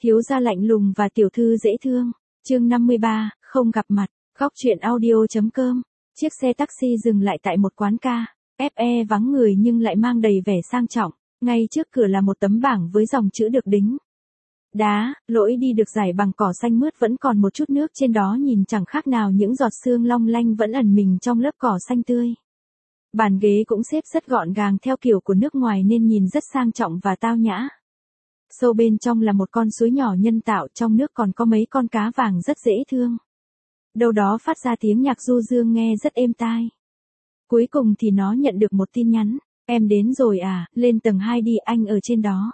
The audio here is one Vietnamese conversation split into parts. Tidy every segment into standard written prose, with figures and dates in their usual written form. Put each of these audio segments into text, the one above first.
Thiếu gia lạnh lùng và tiểu thư dễ thương. Chương 53, không gặp mặt. Góc truyện audio.com. Chiếc xe taxi dừng lại tại một quán cà phê vắng người nhưng lại mang đầy vẻ sang trọng. Ngay trước cửa là một tấm bảng với dòng chữ được đính đá, lỗi đi được rải bằng cỏ xanh mướt, vẫn còn một chút nước trên đó nhìn chẳng khác nào những giọt sương long lanh vẫn ẩn mình trong lớp cỏ xanh tươi. Bàn ghế cũng xếp rất gọn gàng theo kiểu của nước ngoài nên nhìn rất sang trọng và tao nhã. Sâu bên trong là một con suối nhỏ nhân tạo, trong nước còn có mấy con cá vàng rất dễ thương. Đâu đó phát ra tiếng nhạc du dương nghe rất êm tai. Cuối cùng thì nó nhận được một tin nhắn. Em đến rồi à, lên tầng 2 đi, anh ở trên đó.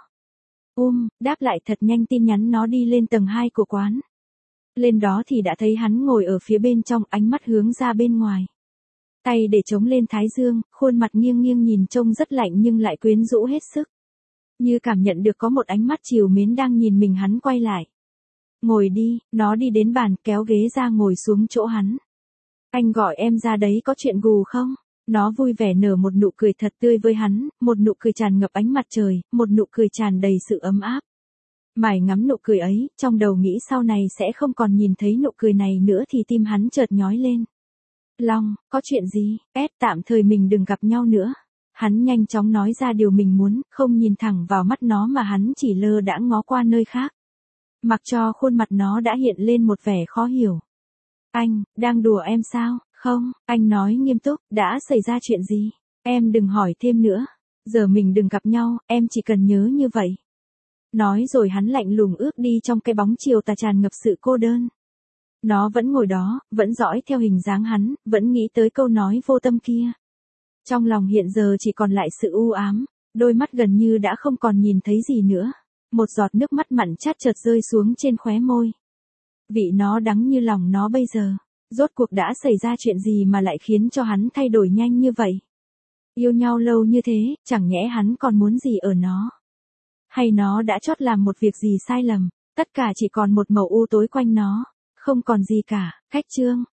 Đáp lại thật nhanh tin nhắn, nó đi lên tầng 2 của quán. Lên đó thì đã thấy hắn ngồi ở phía bên trong, ánh mắt hướng ra bên ngoài. Tay để chống lên thái dương, khuôn mặt nghiêng nghiêng nhìn trông rất lạnh nhưng lại quyến rũ hết sức. Như cảm nhận được có một ánh mắt trìu mến đang nhìn mình, hắn quay lại. Ngồi đi, nó đi đến bàn kéo ghế ra ngồi xuống chỗ hắn. Anh gọi em ra đấy, có chuyện gù không? Nó vui vẻ nở một nụ cười thật tươi với hắn, một nụ cười tràn ngập ánh mặt trời, một nụ cười tràn đầy sự ấm áp. Mải ngắm nụ cười ấy, trong đầu nghĩ sau này sẽ không còn nhìn thấy nụ cười này nữa thì tim hắn chợt nhói lên. Long, có chuyện gì? Tạm thời mình đừng gặp nhau nữa. Hắn nhanh chóng nói ra điều mình muốn, không nhìn thẳng vào mắt nó mà hắn chỉ lơ đãng ngó qua nơi khác. Mặc cho khuôn mặt nó đã hiện lên một vẻ khó hiểu. Anh, đang đùa em sao? Không, anh nói nghiêm túc, đã xảy ra chuyện gì? Em đừng hỏi thêm nữa. Giờ mình đừng gặp nhau, em chỉ cần nhớ như vậy. Nói rồi hắn lạnh lùng ước đi trong cái bóng chiều tà tràn ngập sự cô đơn. Nó vẫn ngồi đó, vẫn dõi theo hình dáng hắn, vẫn nghĩ tới câu nói vô tâm kia. Trong lòng hiện giờ chỉ còn lại sự u ám, đôi mắt gần như đã không còn nhìn thấy gì nữa. Một giọt nước mắt mặn chát chợt rơi xuống trên khóe môi. Vị nó đắng như lòng nó bây giờ. Rốt cuộc đã xảy ra chuyện gì mà lại khiến cho hắn thay đổi nhanh như vậy? Yêu nhau lâu như thế, chẳng nhẽ hắn còn muốn gì ở nó? Hay nó đã chót làm một việc gì sai lầm? Tất cả chỉ còn một màu u tối quanh nó, không còn gì cả. Khách chương.